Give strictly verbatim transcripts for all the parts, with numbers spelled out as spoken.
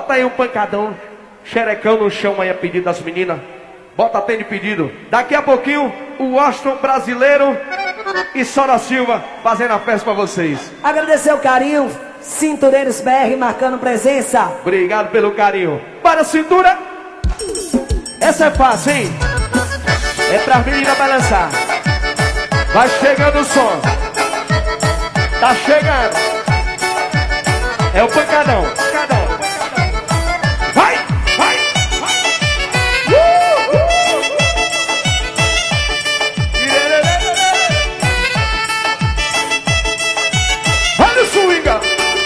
Bota aí um pancadão, xerecão no chão aí a pedido das meninas. Bota tem de pedido. Daqui a pouquinho, o Washington brasileiro e Sora Silva fazendo a festa pra vocês. Agradecer o carinho, Cintureiros B R marcando presença. Obrigado pelo carinho. Para a cintura. Essa é fácil, hein? É pra menina balançar. Vai chegando o som. Tá chegando. É o pancadão. Pancadão. Vai, vai, vai. Uh, uh, uh. Olha o swinga.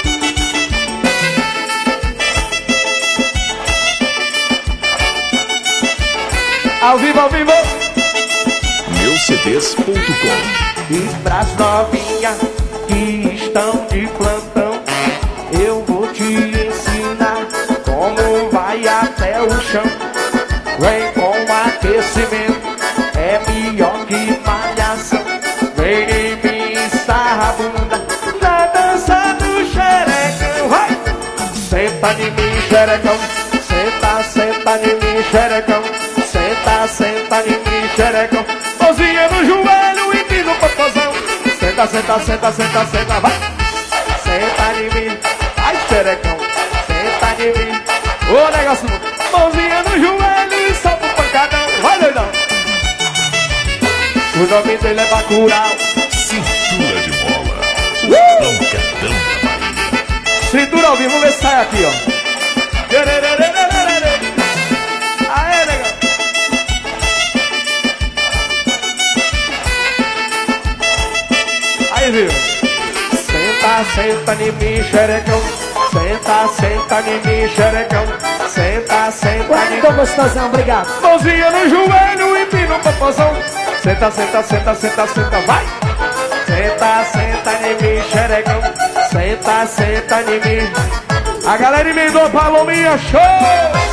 Ao vivo, ao vivo. meu c d s ponto com. E pras novinhas que estão de plantão, eu vou te ensinar como vai até o chão. Vem com aquecimento, é melhor que malhação. Vem em mim, sarra a bunda na dança do xerecão. Vai! Senta em mim, xerecão. Senta, senta em mim, xerecão. Senta, senta em mim, xerecão. Mãozinha no joelho e no popozão. Senta, senta, senta, senta, senta, vai. Senta em mim, vai, xerecão. Senta em mim. Ô, negócio, mãozinha no joelho e solta o pancadão. Vai, doidão. O nome dele é Bacurau. Cintura de bola. Uh! Pancadão da Bahia. Cintura ao vivo, vamos ver se sai aqui, ó. Aê, negão. Aí, viu? Senta, senta em mim, xerecão. Senta, senta em mim, xerecão. Senta, senta em mim. Tô gostosão, obrigado. Mãozinha no joelho e pino popozão. Senta, senta, senta, senta, senta, vai. Senta, senta em mim, xerecão. Senta, senta em mim. A galera emendou, Palominha, show!